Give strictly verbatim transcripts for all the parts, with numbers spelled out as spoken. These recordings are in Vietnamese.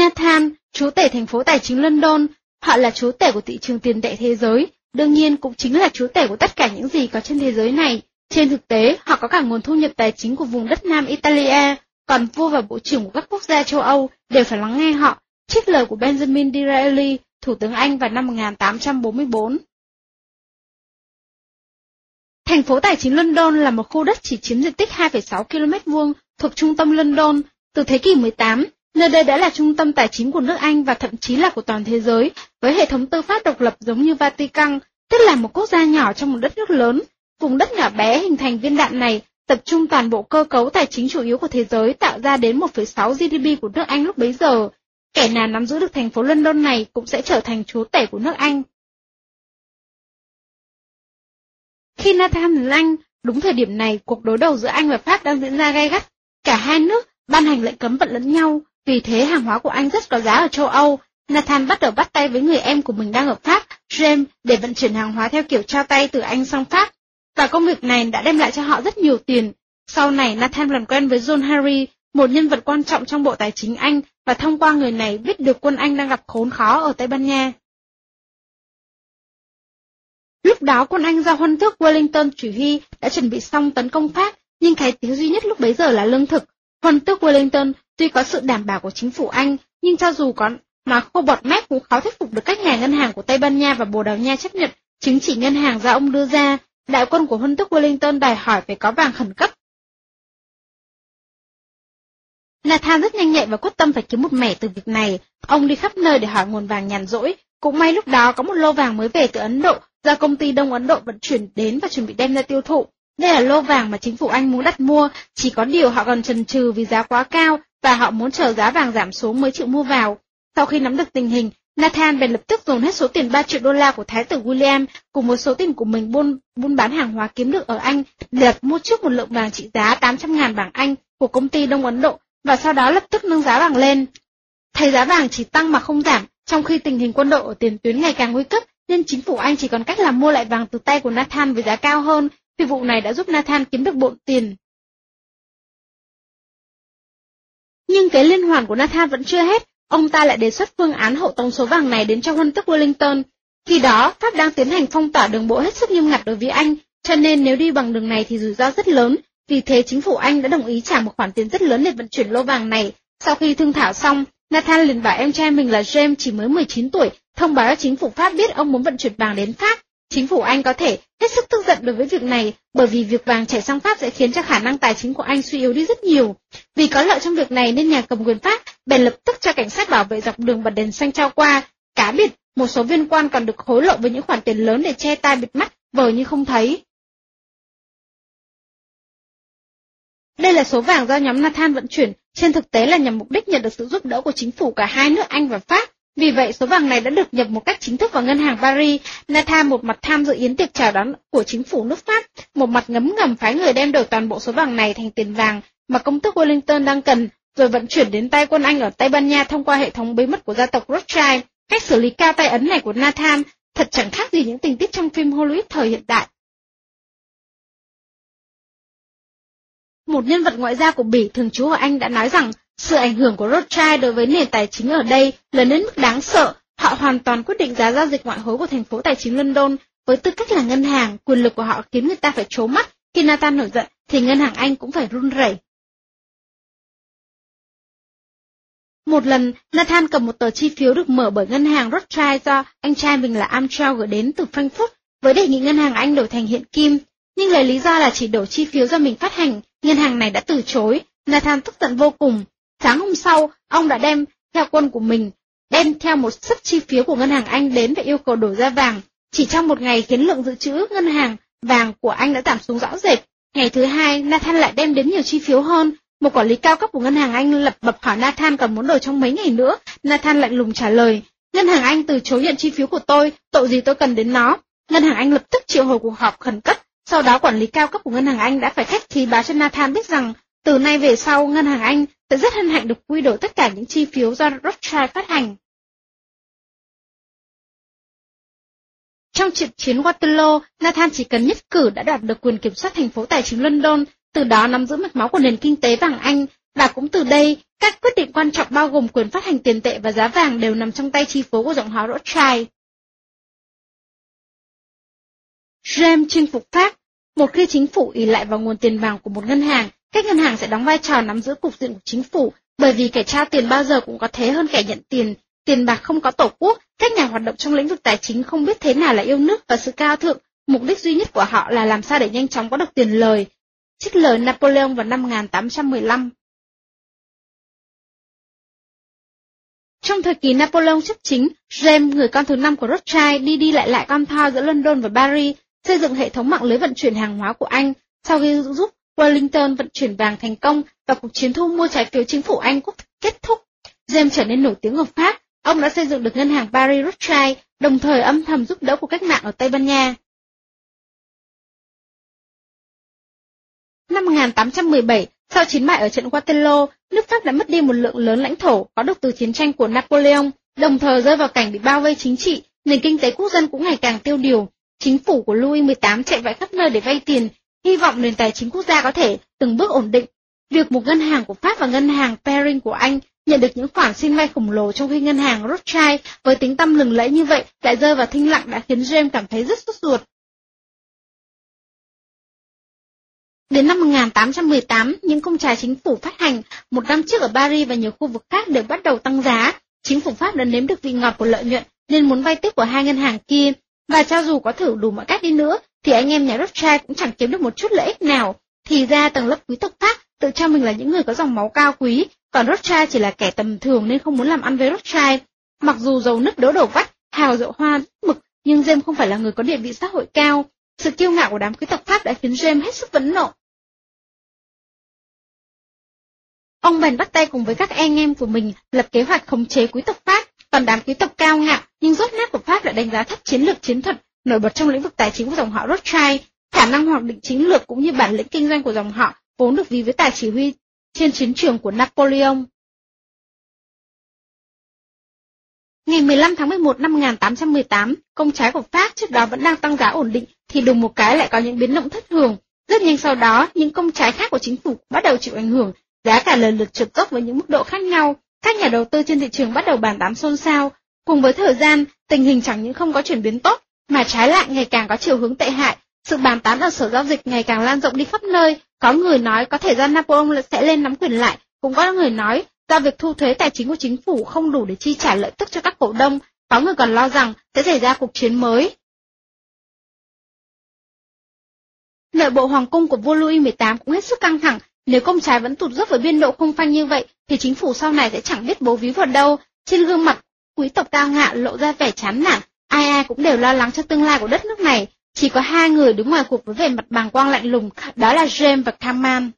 Nathan, chúa tể thành phố tài chính London, họ là chúa tể của thị trường tiền tệ thế giới, đương nhiên cũng chính là chúa tể của tất cả những gì có trên thế giới này. Trên thực tế, họ có cả nguồn thu nhập tài chính của vùng đất Nam Italia, còn vua và bộ trưởng của các quốc gia châu Âu đều phải lắng nghe họ, trích lời của Benjamin Disraeli, Thủ tướng Anh vào năm một nghìn tám trăm bốn mươi tư. Thành phố tài chính London là một khu đất chỉ chiếm diện tích hai phẩy sáu ki lô mét vuông thuộc trung tâm London. Từ thế kỷ mười tám, nơi đây đã là trung tâm tài chính của nước Anh và thậm chí là của toàn thế giới, với hệ thống tư pháp độc lập giống như Vatican, tức là một quốc gia nhỏ trong một đất nước lớn. Vùng đất nhỏ bé hình thành viên đạn này tập trung toàn bộ cơ cấu tài chính chủ yếu của thế giới, tạo ra đến một phẩy sáu giê đê pê của nước Anh lúc bấy giờ. Kẻ nào nắm giữ được thành phố London này cũng sẽ trở thành chúa tể của nước Anh. Khi Nathan đến Anh, đúng thời điểm này, cuộc đối đầu giữa Anh và Pháp đang diễn ra gay gắt. Cả hai nước ban hành lệnh cấm vận lẫn nhau, vì thế hàng hóa của Anh rất có giá ở châu Âu. Nathan bắt đầu bắt tay với người em của mình đang ở Pháp, James, để vận chuyển hàng hóa theo kiểu trao tay từ Anh sang Pháp. Và công việc này đã đem lại cho họ rất nhiều tiền. Sau này, Nathan làm quen với John Harry, một nhân vật quan trọng trong Bộ Tài chính Anh, và thông qua người này biết được quân Anh đang gặp khốn khó ở Tây Ban Nha. Lúc đó quân Anh do huân tước Wellington chỉ huy đã chuẩn bị xong tấn công Pháp, nhưng cái thiếu duy nhất lúc bấy giờ là lương thực. Huân tước Wellington tuy có sự đảm bảo của chính phủ Anh, nhưng cho dù có nói khô bọt mép cũng khó thuyết phục được các nhà ngân hàng của Tây Ban Nha và Bồ Đào Nha chấp nhận chứng chỉ ngân hàng do ông đưa ra. Đại quân của huân tước Wellington đòi hỏi phải có vàng khẩn cấp. Nathan rất nhanh nhạy và quyết tâm phải kiếm một mẻ từ việc này. Ông đi khắp nơi để hỏi nguồn vàng nhàn rỗi. Cũng may lúc đó có một lô vàng mới về từ Ấn Độ do công ty Đông Ấn Độ vận chuyển đến và chuẩn bị đem ra tiêu thụ. Đây là lô vàng mà chính phủ Anh muốn đặt mua, chỉ có điều họ còn chần chừ vì giá quá cao và họ muốn chờ giá vàng giảm xuống mới chịu mua vào. Sau khi nắm được tình hình, Nathan bèn lập tức dồn hết số tiền ba triệu đô la của Thái tử William cùng một số tiền của mình buôn, buôn bán hàng hóa kiếm được ở Anh để đặt mua trước một lượng vàng trị giá tám trăm ngàn bảng Anh của công ty Đông Ấn Độ và sau đó lập tức nâng giá vàng lên. Thấy giá vàng chỉ tăng mà không giảm, trong khi tình hình quân đội ở tiền tuyến ngày càng nguy cấp, nên chính phủ Anh chỉ còn cách là mua lại vàng từ tay của Nathan với giá cao hơn. Phi vụ này đã giúp Nathan kiếm được bộn tiền. Nhưng cái liên hoàn của Nathan vẫn chưa hết, ông ta lại đề xuất phương án hộ tống số vàng này đến cho huân tước Wellington. Khi đó, Pháp đang tiến hành phong tỏa đường bộ hết sức nghiêm ngặt đối với Anh, cho nên nếu đi bằng đường này thì rủi ro rất lớn. Vì thế chính phủ Anh đã đồng ý trả một khoản tiền rất lớn để vận chuyển lô vàng này. Sau khi thương thảo xong, Nathan liền bảo em trai mình là James chỉ mới mười chín tuổi, thông báo cho chính phủ Pháp biết ông muốn vận chuyển vàng đến Pháp. Chính phủ Anh có thể hết sức tức giận đối với việc này, bởi vì việc vàng chảy sang Pháp sẽ khiến cho khả năng tài chính của Anh suy yếu đi rất nhiều. Vì có lợi trong việc này nên nhà cầm quyền Pháp bèn lập tức cho cảnh sát bảo vệ dọc đường bật đèn xanh trao qua. Cá biệt, một số viên quan còn được hối lộ với những khoản tiền lớn để che tai bịt mắt, vờ như không thấy. Đây là số vàng do nhóm Nathan vận chuyển, trên thực tế là nhằm mục đích nhận được sự giúp đỡ của chính phủ cả hai nước Anh và Pháp. Vì vậy, số vàng này đã được nhập một cách chính thức vào ngân hàng Paris. Nathan một mặt tham dự yến tiệc chào đón của chính phủ nước Pháp, một mặt ngấm ngầm phái người đem đổi toàn bộ số vàng này thành tiền vàng mà công tước Wellington đang cần, rồi vận chuyển đến tay quân Anh ở Tây Ban Nha thông qua hệ thống bí mật của gia tộc Rothschild. Cách xử lý cao tay ấn này của Nathan thật chẳng khác gì những tình tiết trong phim Hollywood thời hiện đại. Một nhân vật ngoại giao của Bỉ thường trú ở Anh đã nói rằng sự ảnh hưởng của Rothschild đối với nền tài chính ở đây lớn đến mức đáng sợ. Họ hoàn toàn quyết định giá giao dịch ngoại hối của thành phố tài chính London. Với tư cách là ngân hàng, quyền lực của họ khiến người ta phải trố mắt. Khi Nathan nổi giận thì ngân hàng Anh cũng phải run rẩy. Một lần, Nathan cầm một tờ chi phiếu được mở bởi ngân hàng Rothschild do anh trai mình là Armstrong gửi đến từ Frankfurt với đề nghị ngân hàng Anh đổi thành hiện kim. Nhưng lấy lý do là chỉ đổi chi phiếu do mình phát hành, ngân hàng này đã từ chối. Nathan tức giận vô cùng. Sáng hôm sau, ông đã đem theo quân của mình, đem theo một sấp chi phiếu của ngân hàng Anh đến và yêu cầu đổi ra vàng. Chỉ trong một ngày khiến lượng dự trữ ngân hàng vàng của Anh đã giảm xuống rõ rệt. Ngày thứ hai, Nathan lại đem đến nhiều chi phiếu hơn. Một quản lý cao cấp của ngân hàng Anh lập bập hỏi Nathan còn muốn đổi trong mấy ngày nữa. Nathan lạnh lùng trả lời, ngân hàng Anh từ chối nhận chi phiếu của tôi, tội gì tôi cần đến nó. Ngân hàng Anh lập tức triệu hồi cuộc họp khẩn cấp. Sau đó quản lý cao cấp của ngân hàng Anh đã phải khách khí báo cho Nathan biết rằng từ nay về sau ngân hàng Anh sẽ rất hân hạnh được quy đổi tất cả những chi phiếu do Rothschild phát hành. Trong trận chiến Waterloo, Nathan chỉ cần nhất cử đã đoạt được quyền kiểm soát thành phố tài chính London, từ đó nắm giữ mạch máu của nền kinh tế vàng Anh. Và cũng từ đây, các quyết định quan trọng bao gồm quyền phát hành tiền tệ và giá vàng đều nằm trong tay chi phố của dòng họ Rothschild. James chinh phục Pháp. Một khi chính phủ ỷ lại vào nguồn tiền vàng của một ngân hàng, các ngân hàng sẽ đóng vai trò nắm giữ cục diện của chính phủ, bởi vì kẻ trao tiền bao giờ cũng có thế hơn kẻ nhận tiền. Tiền bạc không có tổ quốc, các nhà hoạt động trong lĩnh vực tài chính không biết thế nào là yêu nước và sự cao thượng, mục đích duy nhất của họ là làm sao để nhanh chóng có được tiền lời. Trích lời Napoleon vào năm một nghìn tám trăm mười lăm. Trong thời kỳ Napoleon chấp chính, James, người con thứ năm của Rothschild, đi đi lại lại con thoi giữa London và Paris, xây dựng hệ thống mạng lưới vận chuyển hàng hóa của Anh. Sau khi giúp Wellington vận chuyển vàng thành công và cuộc chiến thu mua trái phiếu chính phủ Anh kết thúc, James trở nên nổi tiếng ở Pháp. Ông đã xây dựng được ngân hàng Paris Rothschild, đồng thời âm thầm giúp đỡ cuộc cách mạng ở Tây Ban Nha. Năm một nghìn tám trăm mười bảy, sau chiến bại ở trận Waterloo, nước Pháp đã mất đi một lượng lớn lãnh thổ có được từ chiến tranh của Napoleon, đồng thời rơi vào cảnh bị bao vây chính trị, nền kinh tế quốc dân cũng ngày càng tiêu điều. Chính phủ của Louis mười tám chạy vạy khắp nơi để vay tiền, hy vọng nền tài chính quốc gia có thể từng bước ổn định. Việc một ngân hàng của Pháp và ngân hàng Paring của Anh nhận được những khoản xin vay khổng lồ trong khi ngân hàng Rothschild với tiếng tăm lừng lẫy như vậy lại rơi vào thinh lặng đã khiến James cảm thấy rất sốt ruột. Đến năm một nghìn tám trăm mười tám, những công trái chính phủ phát hành một năm trước ở Paris và nhiều khu vực khác đều bắt đầu tăng giá. Chính phủ Pháp đã nếm được vị ngọt của lợi nhuận nên muốn vay tiếp của hai ngân hàng kia, và cho dù có thử đủ mọi cách đi nữa thì anh em nhà Rothschild cũng chẳng kiếm được một chút lợi ích nào. Thì ra tầng lớp quý tộc Pháp tự cho mình là những người có dòng máu cao quý, còn Rothschild chỉ là kẻ tầm thường nên không muốn làm ăn với Rothschild. Mặc dù dầu nứt đố đầu vách, hào rượu hoa mực, nhưng James không phải là người có địa vị xã hội cao. Sự kiêu ngạo của đám quý tộc Pháp đã khiến James hết sức phẫn nộ. Ông bèn bắt tay cùng với các anh em của mình lập kế hoạch khống chế quý tộc Pháp, còn đám quý tộc cao ngạo nhưng rốt nát của Pháp đã đánh giá thấp chiến lược chiến thuật nổi bật trong lĩnh vực tài chính của dòng họ Rothschild. Khả năng hoạch định chiến lược cũng như bản lĩnh kinh doanh của dòng họ vốn được ví với tài chỉ huy trên chiến trường của Napoleon. Ngày mười lăm tháng mười một năm một nghìn tám trăm mười tám, công trái của Pháp trước đó vẫn đang tăng giá ổn định thì đùng một cái lại có những biến động thất thường. Rất nhanh sau đó, những công trái khác của chính phủ bắt đầu chịu ảnh hưởng, giá cả lần lượt trượt dốc với những mức độ khác nhau. Các nhà đầu tư trên thị trường bắt đầu bàn tán xôn xao. Cùng với thời gian, tình hình chẳng những không có chuyển biến tốt, mà trái lại ngày càng có chiều hướng tệ hại. Sự bàn tán ở sở giao dịch ngày càng lan rộng đi khắp nơi. Có người nói có thể do Napoleon sẽ lên nắm quyền lại, cũng có người nói do việc thu thuế tài chính của chính phủ không đủ để chi trả lợi tức cho các cổ đông. Có người còn lo rằng sẽ xảy ra cuộc chiến mới. Nội bộ hoàng cung của vua Louis mười tám cũng hết sức căng thẳng. Nếu công trái vẫn tụt dốc với biên độ không phanh như vậy, thì chính phủ sau này sẽ chẳng biết bấu víu vào đâu. Trên gương mặt quý tộc cao ngạo lộ ra vẻ chán nản, ai ai cũng đều lo lắng cho tương lai của đất nước này. Chỉ có hai người đứng ngoài cuộc với vẻ mặt bàng quang lạnh lùng, đó là James và Caman.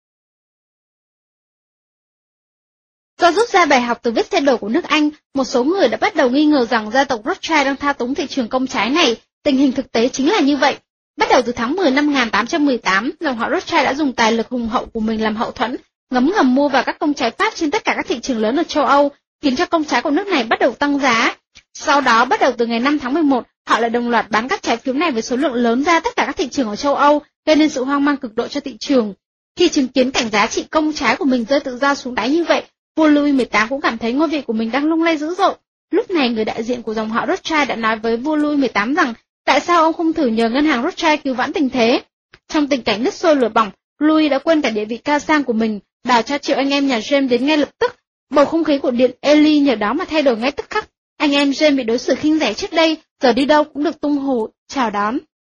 Do rút ra bài học từ vết xe đổ của nước Anh, một số người đã bắt đầu nghi ngờ rằng gia tộc Rothschild đang thao túng thị trường công trái này. Tình hình thực tế chính là như vậy. Bắt đầu từ tháng mười năm một nghìn tám trăm mười tám, dòng họ Rothschild đã dùng tài lực hùng hậu của mình làm hậu thuẫn, ngấm ngầm mua vào các công trái Pháp trên tất cả các thị trường lớn ở châu Âu, khiến cho công trái của nước này bắt đầu tăng giá. Sau đó, bắt đầu từ ngày năm tháng mười một, họ lại đồng loạt bán các trái phiếu này với số lượng lớn ra tất cả các thị trường ở châu Âu, gây nên sự hoang mang cực độ cho thị trường. Khi chứng kiến cảnh giá trị công trái của mình rơi tự do xuống đáy như vậy, vua Louis mười tám cũng cảm thấy ngôi vị của mình đang lung lay dữ dội. Lúc này, người đại diện của dòng họ Rothschild đã nói với vua Louis mười tám rằng tại sao ông không thử nhờ ngân hàng Rothschild cứu vãn tình thế. Trong tình cảnh nứt sôi lửa bỏng, Louis đã quên cả địa vị cao sang của mình, đào cho triệu anh em nhà James đến ngay lập tức. Bầu không khí của điện Ely nhờ đó mà thay đổi ngay tức khắc. Anh em James bị đối xử khinh rẻ trước đây, giờ đi đâu cũng được tung hô chào đón.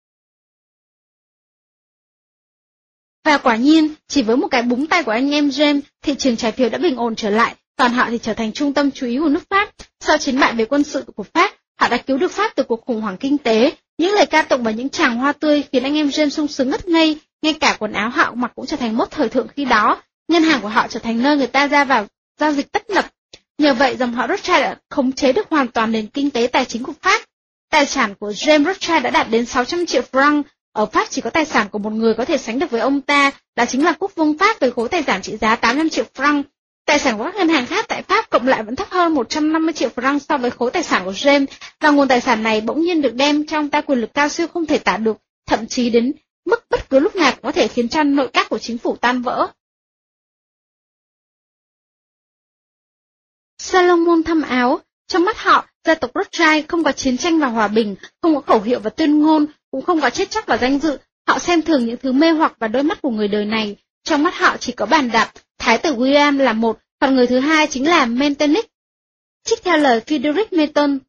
Và quả nhiên, chỉ với một cái búng tay của anh em James, thị trường trái phiếu đã bình ổn trở lại, còn họ thì trở thành trung tâm chú ý của nước Pháp. Sau chiến bại về quân sự của Pháp, họ đã cứu được Pháp từ cuộc khủng hoảng kinh tế. Những lời ca tụng và những tràng hoa tươi khiến anh em James sung sướng ngất ngây, ngay cả quần áo họ mặc cũng trở thành mốt thời thượng khi đó. Ngân hàng của họ trở thành nơi người ta ra vào giao dịch tấp nập. Nhờ vậy, dòng họ Rothschild đã khống chế được hoàn toàn nền kinh tế tài chính của Pháp. Tài sản của James Rothschild đã đạt đến sáu trăm triệu franc. Ở Pháp chỉ có tài sản của một người có thể sánh được với ông ta, đó chính là quốc vương Pháp với khối tài sản trị giá tám trăm triệu franc. Tài sản của các ngân hàng khác tại Pháp cộng lại vẫn thấp hơn một trăm năm mươi triệu franc so với khối tài sản của James, và nguồn tài sản này bỗng nhiên được đem trong tay quyền lực cao siêu không thể tả được, thậm chí đến mức bất cứ lúc nào cũng có thể khiến cho nội các của chính phủ tan vỡ. Salomon thâm áo, trong mắt họ, gia tộc Rothschild không có chiến tranh và hòa bình, không có khẩu hiệu và tuyên ngôn, cũng không có chết chóc và danh dự. Họ xem thường những thứ mê hoặc và đôi mắt của người đời này. Trong mắt họ chỉ có bàn đạp, Thái tử William là một, còn người thứ hai chính là Metternich. Trích theo lời Friedrich Merton.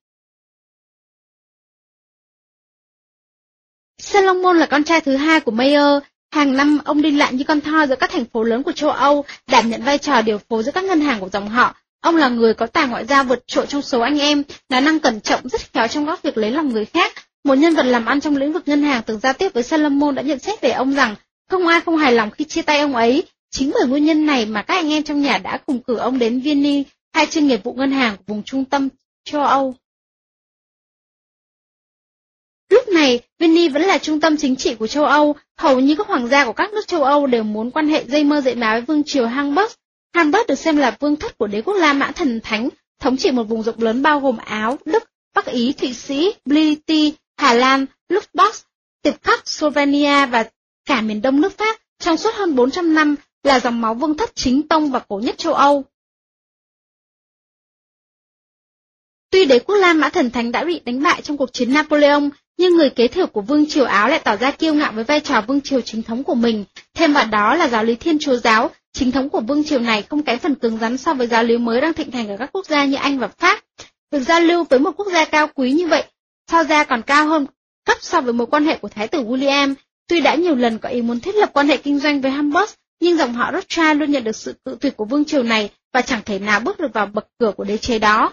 Salomon là con trai thứ hai của Mayer. Hàng năm, ông đi lại như con thoi giữa các thành phố lớn của châu Âu, đảm nhận vai trò điều phối giữa các ngân hàng của dòng họ. Ông là người có tài ngoại giao vượt trội trong số anh em, nói năng cẩn trọng, rất khéo trong các việc lấy lòng người khác. Một nhân vật làm ăn trong lĩnh vực ngân hàng từng giao tiếp với Salomon đã nhận xét về ông rằng không ai không hài lòng khi chia tay ông ấy. Chính bởi nguyên nhân này mà các anh em trong nhà đã cùng cử ông đến Vienna, khai trương nghiệp vụ ngân hàng của vùng trung tâm châu Âu. Lúc này, Vienna vẫn là trung tâm chính trị của châu Âu, hầu như các hoàng gia của các nước châu Âu đều muốn quan hệ dây mơ dễ má với vương triều Hamburg. Hamburg được xem là vương thất của đế quốc La Mã thần thánh, thống trị một vùng rộng lớn bao gồm Áo, Đức, Bắc Ý, Thụy Sĩ, Blity, Hà Lan, Luxembourg, Tiệp Khắc, Slovenia và cả miền đông nước Pháp trong suốt hơn bốn trăm năm, là dòng máu vương thất chính tông và cổ nhất châu Âu. Tuy đế quốc La Mã thần thánh đã bị đánh bại trong cuộc chiến Napoleon, nhưng người kế thừa của vương triều Áo lại tỏ ra kiêu ngạo với vai trò vương triều chính thống của mình. Thêm vào đó là giáo lý Thiên Chúa giáo, chính thống của vương triều này không kém phần cứng rắn so với giáo lý mới đang thịnh hành ở các quốc gia như Anh và Pháp. Việc giao lưu với một quốc gia cao quý như vậy, so ra còn cao hơn cấp so với mối quan hệ của Thái tử William. Tuy đã nhiều lần có ý muốn thiết lập quan hệ kinh doanh với Hamburg, nhưng dòng họ Rothschild luôn nhận được sự cự tuyệt của vương triều này và chẳng thể nào bước được vào bậc cửa của đế chế đó.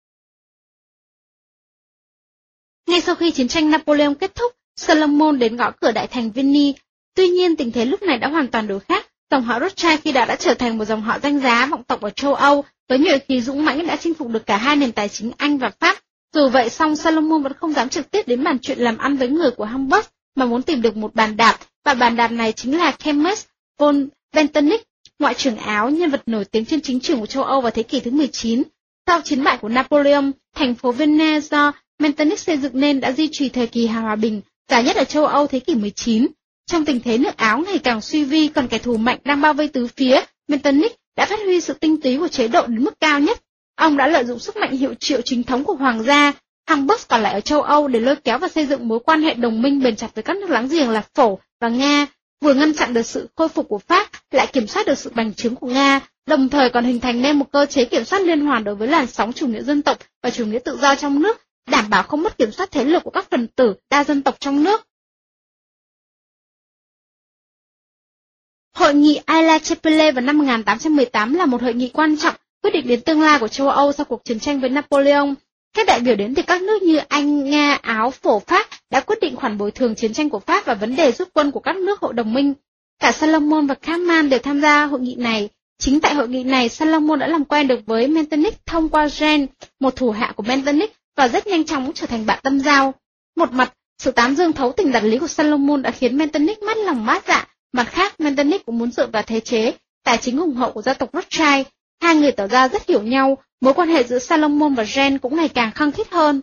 Ngay sau khi chiến tranh Napoleon kết thúc, Salomon đến gõ cửa đại thành Vienna. Tuy nhiên tình thế lúc này đã hoàn toàn đổi khác. Dòng họ Rothschild khi đó đã trở thành một dòng họ danh giá vọng tộc ở châu Âu, với nhuệ khí dũng mãnh đã chinh phục được cả hai nền tài chính Anh và Pháp. Dù vậy song Salomon vẫn không dám trực tiếp đến bàn chuyện làm ăn với người của Hamburg, mà muốn tìm được một bàn đạp, và bàn đạp này chính là Klemens von Metternich, ngoại trưởng Áo, nhân vật nổi tiếng trên chính trường của châu Âu vào thế kỷ thứ mười chín. Sau chiến bại của Napoleon, thành phố Vienna do Metternich xây dựng nên đã duy trì thời kỳ hòa bình dài nhất ở châu Âu thế kỷ mười chín. Trong tình thế nước Áo ngày càng suy vi, còn kẻ thù mạnh đang bao vây tứ phía, Metternich đã phát huy sự tinh túy của chế độ đến mức cao nhất. Ông đã lợi dụng sức mạnh hiệu triệu chính thống của hoàng gia Hamburg còn lại ở châu Âu để lôi kéo và xây dựng mối quan hệ đồng minh bền chặt với các nước láng giềng là Phổ và Nga, vừa ngăn chặn được sự khôi phục của Pháp, lại kiểm soát được sự bành trướng của Nga, đồng thời còn hình thành nên một cơ chế kiểm soát liên hoàn đối với làn sóng chủ nghĩa dân tộc và chủ nghĩa tự do trong nước, đảm bảo không mất kiểm soát thế lực của các phần tử đa dân tộc trong nước. Hội nghị Aix-la-Chapelle vào năm một nghìn tám trăm mười tám là một hội nghị quan trọng, quyết định đến tương lai của châu Âu sau cuộc chiến tranh với Napoleon. Các đại biểu đến từ các nước như Anh, Nga, Áo, Phổ, Pháp đã quyết định khoản bồi thường chiến tranh của Pháp và vấn đề rút quân của các nước hội đồng minh. Cả Salomon và Kampmann đều tham gia hội nghị này. Chính tại hội nghị này, Salomon đã làm quen được với Metternich thông qua Jean, một thủ hạ của Metternich, và rất nhanh chóng trở thành bạn tâm giao. Một mặt, sự tán dương thấu tình đạt lý của Salomon đã khiến Metternich mất lòng mát dạ. Mặt khác, Metternich cũng muốn dựa vào thế chế, tài chính hùng hậu của gia tộc Rothschild. Hai người tỏ ra rất hiểu nhau, mối quan hệ giữa Salomon và Jean cũng ngày càng khăng khít hơn.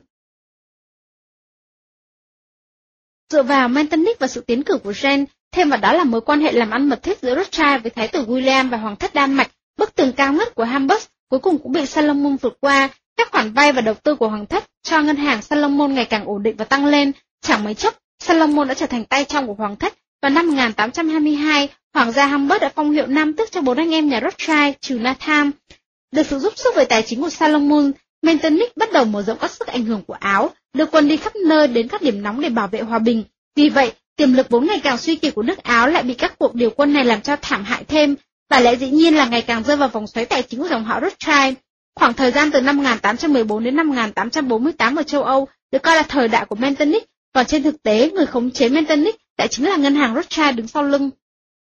Dựa vào Metternich và sự tiến cử của Jean, thêm vào đó là mối quan hệ làm ăn mật thiết giữa Rothschild với Thái tử William và Hoàng thất Đan Mạch, bức tường cao ngất của Hamburg cuối cùng cũng bị Salomon vượt qua. Các khoản vay và đầu tư của Hoàng thất cho ngân hàng Salomon ngày càng ổn định và tăng lên. Chẳng mấy chốc, Salomon đã trở thành tay trong của Hoàng thất. Vào năm một nghìn tám trăm hai mươi hai, Hoàng gia Hamburg đã phong hiệu nam tước cho bốn anh em nhà Rothschild trừ Nathan. Được sự giúp sức về tài chính của Salomon, Metternich bắt đầu mở rộng các sức ảnh hưởng của Áo, đưa quân đi khắp nơi đến các điểm nóng để bảo vệ hòa bình. Vì vậy, tiềm lực vốn ngày càng suy kiệt của nước Áo lại bị các cuộc điều quân này làm cho thảm hại thêm, và lẽ dĩ nhiên là ngày càng rơi vào vòng xoáy tài chính của dòng họ Rothschild. Khoảng thời gian từ năm một nghìn tám trăm mười bốn đến năm một nghìn tám trăm bốn mươi tám ở châu Âu được coi là thời đại của Metternich, còn trên thực tế người khống chế Metternich lại chính là ngân hàng Rothschild đứng sau lưng.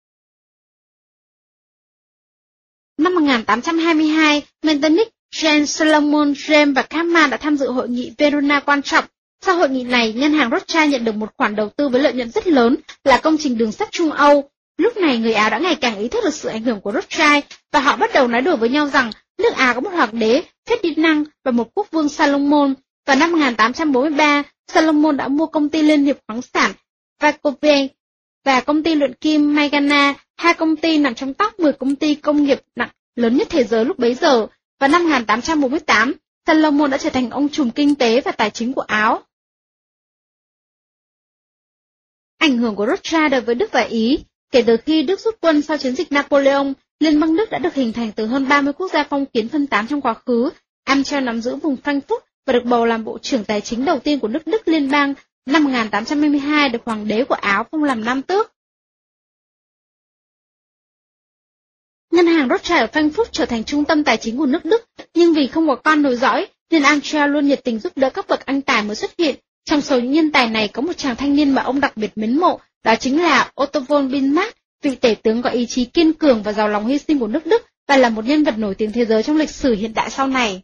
Năm một nghìn tám trăm hai mươi hai, Metternich, Jean, Salomon, James và Kampmann đã tham dự hội nghị Verona quan trọng. Sau hội nghị này, ngân hàng Rothschild nhận được một khoản đầu tư với lợi nhuận rất lớn là công trình đường sắt Trung Âu. Lúc này người Áo đã ngày càng ý thức được sự ảnh hưởng của Rothschild và họ bắt đầu nói đùa với nhau rằng nước Áo có một hoàng đế, Ferdinand và một quốc vương Salomon. Vào năm một nghìn tám trăm bốn mươi ba, Salomon đã mua công ty liên hiệp khoáng sản Vacove và công ty luyện kim Maygana, hai công ty nằm trong top mười công ty công nghiệp nặng lớn nhất thế giới lúc bấy giờ. Vào năm một nghìn tám trăm bốn mươi tám, Salomon đã trở thành ông trùm kinh tế và tài chính của Áo. Ảnh hưởng của Rothschild đối với Đức và Ý. Kể từ khi Đức rút quân sau chiến dịch Napoleon, Liên bang Đức đã được hình thành từ hơn ba mươi quốc gia phong kiến phân tán trong quá khứ. Amschel nắm giữ vùng Frankfurt và được bầu làm bộ trưởng tài chính đầu tiên của nước Đức Liên bang. Năm một nghìn tám trăm hai mươi hai được hoàng đế của Áo phong làm nam tước. Ngân hàng Rothschild ở Frankfurt trở thành trung tâm tài chính của nước Đức, nhưng vì không có con nối dõi, nên Amschel luôn nhiệt tình giúp đỡ các bậc anh tài mới xuất hiện. Trong số những nhân tài này có một chàng thanh niên mà ông đặc biệt mến mộ, đó chính là Otto von Bismarck, vị tể tướng có ý chí kiên cường và giàu lòng hy sinh của nước Đức, và là một nhân vật nổi tiếng thế giới trong lịch sử hiện đại sau này.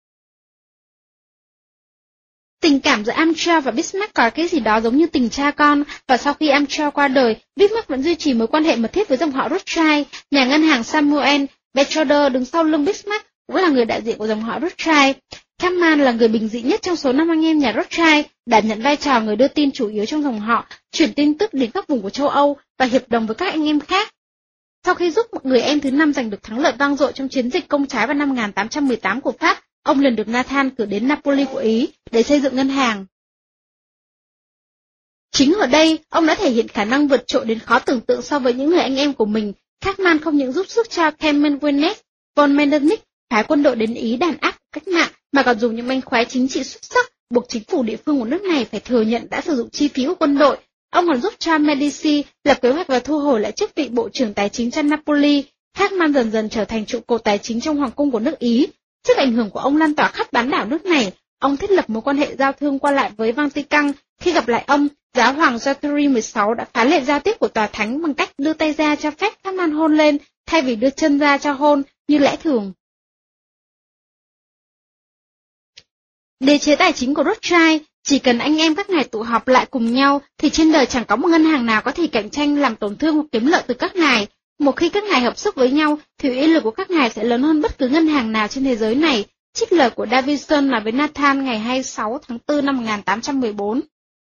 Tình cảm giữa Amschel và Bismarck có cái gì đó giống như tình cha con, và sau khi Amschel qua đời, Bismarck vẫn duy trì mối quan hệ mật thiết với dòng họ Rothschild. Nhà ngân hàng Samuel Batchelder đứng sau lưng Bismarck cũng là người đại diện của dòng họ Rothschild. Kaufmann là người bình dị nhất trong số năm anh em nhà Rothschild, đảm nhận vai trò người đưa tin chủ yếu trong dòng họ, chuyển tin tức đến các vùng của châu Âu và hiệp đồng với các anh em khác. Sau khi giúp một người em thứ năm giành được thắng lợi vang dội trong chiến dịch công trái vào năm một nghìn tám trăm mười tám của Pháp, ông liền được Nathan cử đến Napoli của Ý để xây dựng ngân hàng. Chính ở đây, ông đã thể hiện khả năng vượt trội đến khó tưởng tượng so với những người anh em của mình. Kaufmann không những giúp sức cho Clement Wennes von Metternich phái quân đội đến Ý đàn áp cách mạng, mà còn dùng những mánh khóe chính trị xuất sắc, buộc chính phủ địa phương của nước này phải thừa nhận đã sử dụng chi phí của quân đội. Ông còn giúp cho Medici lập kế hoạch và thu hồi lại chức vị bộ trưởng tài chính cho Napoli. Kaufmann dần dần trở thành trụ cột tài chính trong hoàng cung của nước Ý. Sức ảnh hưởng của ông lan tỏa khắp bán đảo nước này. Ông thiết lập mối quan hệ giao thương qua lại với Vatican. Khi gặp lại ông, giáo hoàng Geoffrey mười sáu đã phá lệ giao tiếp của tòa thánh bằng cách đưa tay ra cho phép Kaufmann hôn lên, thay vì đưa chân ra cho hôn như lẽ thường. Đế chế tài chính của Rothschild, chỉ cần anh em các ngài tụ họp lại cùng nhau thì trên đời chẳng có một ngân hàng nào có thể cạnh tranh làm tổn thương hoặc kiếm lợi từ các ngài. Một khi các ngài hợp sức với nhau thì uy lực của các ngài sẽ lớn hơn bất cứ ngân hàng nào trên thế giới này. Trích lời của Davidson nói với Nathan ngày hai mươi sáu tháng tư năm một nghìn tám trăm mười bốn.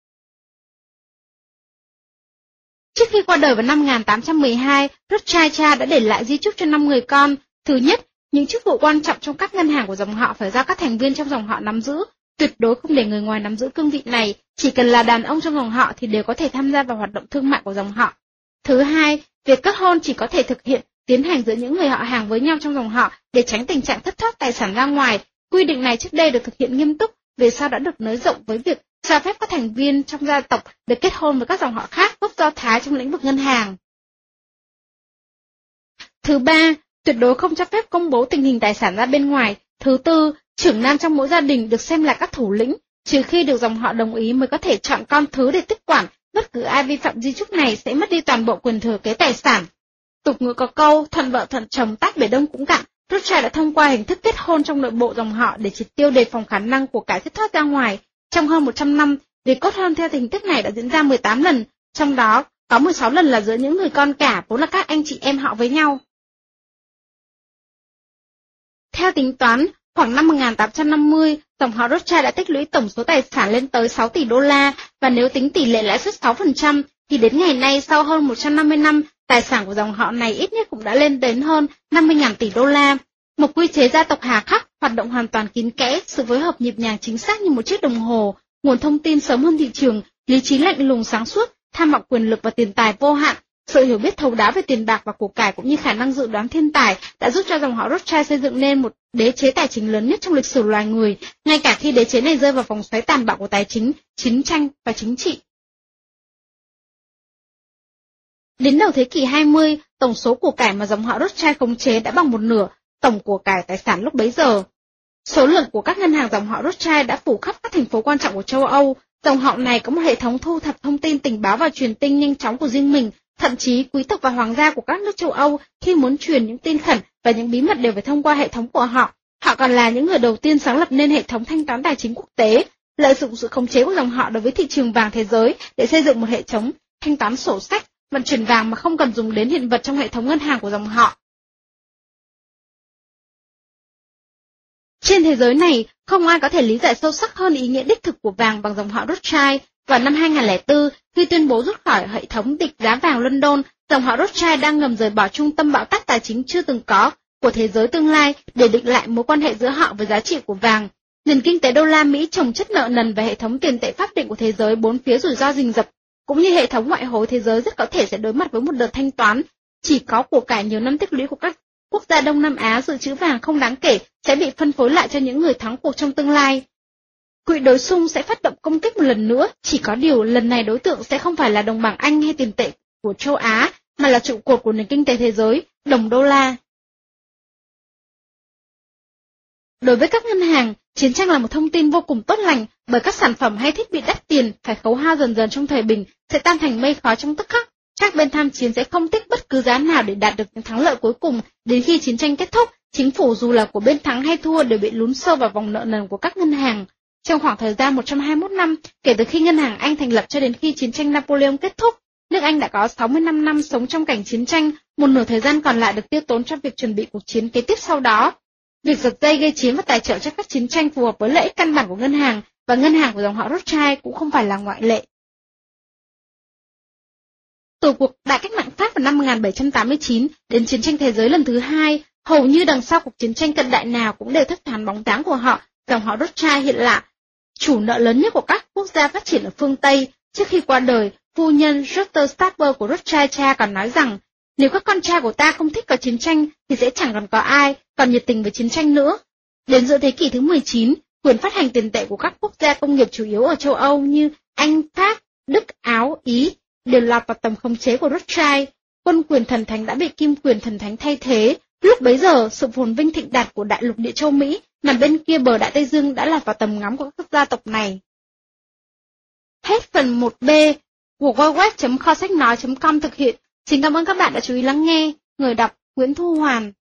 Trước khi qua đời vào năm một nghìn tám trăm mười hai, Rothschild cha đã để lại di chúc cho năm người con. Thứ nhất, những chức vụ quan trọng trong các ngân hàng của dòng họ phải do các thành viên trong dòng họ nắm giữ, tuyệt đối không để người ngoài nắm giữ cương vị này, chỉ cần là đàn ông trong dòng họ thì đều có thể tham gia vào hoạt động thương mại của dòng họ. Thứ hai, việc kết hôn chỉ có thể thực hiện, tiến hành giữa những người họ hàng với nhau trong dòng họ để tránh tình trạng thất thoát tài sản ra ngoài. Quy định này trước đây được thực hiện nghiêm túc, về sau đã được nới rộng với việc cho phép các thành viên trong gia tộc được kết hôn với các dòng họ khác gốc Do Thái trong lĩnh vực ngân hàng. Thứ ba, tuyệt đối không cho phép công bố tình hình tài sản ra bên ngoài. Thứ tư, trưởng nam trong mỗi gia đình được xem là các thủ lĩnh, trừ khi được dòng họ đồng ý mới có thể chọn con thứ để tiếp quản. Bất cứ ai vi phạm di chúc này sẽ mất đi toàn bộ quyền thừa kế tài sản. Tục ngữ có câu thuận vợ thuận chồng tát bể đông cũng cạn. Rothschild đã thông qua hình thức kết hôn trong nội bộ dòng họ để triệt tiêu đề phòng khả năng của cải thất thoát ra ngoài. Trong hơn một trăm năm, việc kết hôn theo hình thức này đã diễn ra mười tám lần, trong đó có mười sáu lần là giữa những người con cả, vốn là các anh chị em họ với nhau. Theo tính toán, khoảng năm một nghìn tám trăm năm mươi, dòng họ Rothschild đã tích lũy tổng số tài sản lên tới sáu tỷ đô la, và nếu tính tỷ lệ lãi suất sáu phần trăm, thì đến ngày nay sau hơn một trăm năm mươi năm, tài sản của dòng họ này ít nhất cũng đã lên đến hơn năm mươi nghìn tỷ đô la. Một quy chế gia tộc hà khắc, hoạt động hoàn toàn kín kẽ, sự phối hợp nhịp nhàng chính xác như một chiếc đồng hồ, nguồn thông tin sớm hơn thị trường, lý trí lạnh lùng sáng suốt, tham vọng quyền lực và tiền tài vô hạn, sự hiểu biết thấu đáo về tiền bạc và của cải cũng như khả năng dự đoán thiên tài đã giúp cho dòng họ Rothschild xây dựng nên một đế chế tài chính lớn nhất trong lịch sử loài người, ngay cả khi đế chế này rơi vào vòng xoáy tàn bạo của tài chính, chiến tranh và chính trị. Đến đầu thế kỷ hai mươi, tổng số của cải mà dòng họ Rothschild khống chế đã bằng một nửa tổng của cải tài sản lúc bấy giờ. Số lượng của các ngân hàng dòng họ Rothschild đã phủ khắp các thành phố quan trọng của châu Âu. Dòng họ này có một hệ thống thu thập thông tin tình báo và truyền tin nhanh chóng của riêng mình. Thậm chí quý tộc và hoàng gia của các nước châu Âu khi muốn truyền những tin khẩn và những bí mật đều phải thông qua hệ thống của họ. Họ còn là những người đầu tiên sáng lập nên hệ thống thanh toán tài chính quốc tế, lợi dụng sự khống chế của dòng họ đối với thị trường vàng thế giới để xây dựng một hệ thống thanh toán sổ sách, vận chuyển vàng mà không cần dùng đến hiện vật trong hệ thống ngân hàng của dòng họ. Trên thế giới này, không ai có thể lý giải sâu sắc hơn ý nghĩa đích thực của vàng bằng dòng họ Rothschild. Vào năm hai nghìn không trăm lẻ bốn, khi tuyên bố rút khỏi hệ thống định giá vàng London, dòng họ Rothschild đang ngầm rời bỏ trung tâm bão táp tài chính chưa từng có, của thế giới tương lai để định lại mối quan hệ giữa họ với giá trị của vàng. Nền kinh tế đô la Mỹ chồng chất nợ nần và hệ thống tiền tệ pháp định của thế giới bốn phía rủi ro rình rập, cũng như hệ thống ngoại hối thế giới rất có thể sẽ đối mặt với một đợt thanh toán. Chỉ có của cải nhiều năm tích lũy của các quốc gia Đông Nam Á dự trữ vàng không đáng kể sẽ bị phân phối lại cho những người thắng cuộc trong tương lai. Quỹ đối xung sẽ phát động công kích một lần nữa, chỉ có điều lần này đối tượng sẽ không phải là đồng bảng Anh hay tiền tệ của châu Á, mà là trụ cột của nền kinh tế thế giới, đồng đô la. Đối với các ngân hàng, chiến tranh là một thông tin vô cùng tốt lành, bởi các sản phẩm hay thiết bị đắt tiền phải khấu hao dần dần trong thời bình sẽ tan thành mây khói trong tức khắc. Các bên tham chiến sẽ không tích bất cứ giá nào để đạt được những thắng lợi cuối cùng. Đến khi chiến tranh kết thúc, chính phủ dù là của bên thắng hay thua đều bị lún sâu vào vòng nợ nần của các ngân hàng. Trong khoảng thời gian một trăm hai mươi mốt năm, kể từ khi ngân hàng Anh thành lập cho đến khi chiến tranh Napoleon kết thúc, nước Anh đã có sáu mươi lăm năm sống trong cảnh chiến tranh, một nửa thời gian còn lại được tiêu tốn cho việc chuẩn bị cuộc chiến kế tiếp sau đó. Việc giật dây gây chiến và tài trợ cho các chiến tranh phù hợp với lợi ích căn bản của ngân hàng, và ngân hàng của dòng họ Rothschild cũng không phải là ngoại lệ. Từ cuộc đại cách mạng Pháp vào năm một nghìn bảy trăm tám mươi chín đến chiến tranh thế giới lần thứ hai, hầu như đằng sau cuộc chiến tranh cận đại nào cũng đều thất thoán bóng dáng của họ, dòng họ Rothschild hiện là chủ nợ lớn nhất của các quốc gia phát triển ở phương Tây. Trước khi qua đời, phu nhân Rutter Staber của Rothschild cha còn nói rằng, nếu các con trai của ta không thích có chiến tranh thì sẽ chẳng còn có ai còn nhiệt tình với chiến tranh nữa. Đến giữa thế kỷ thứ mười chín, quyền phát hành tiền tệ của các quốc gia công nghiệp chủ yếu ở châu Âu như Anh, Pháp, Đức, Áo, Ý đều lọt vào tầm khống chế của Rothschild. Quân quyền thần thánh đã bị kim quyền thần thánh thay thế. Lúc bấy giờ, sự phồn vinh thịnh đạt của đại lục địa châu Mỹ nằm bên kia bờ Đại Tây Dương đã lọt vào tầm ngắm của các gia tộc này. Hết phần một B của w w w chấm kho sách nói chấm com thực hiện. Xin cảm ơn các bạn đã chú ý lắng nghe. Người đọc Nguyễn Thu Hoàn.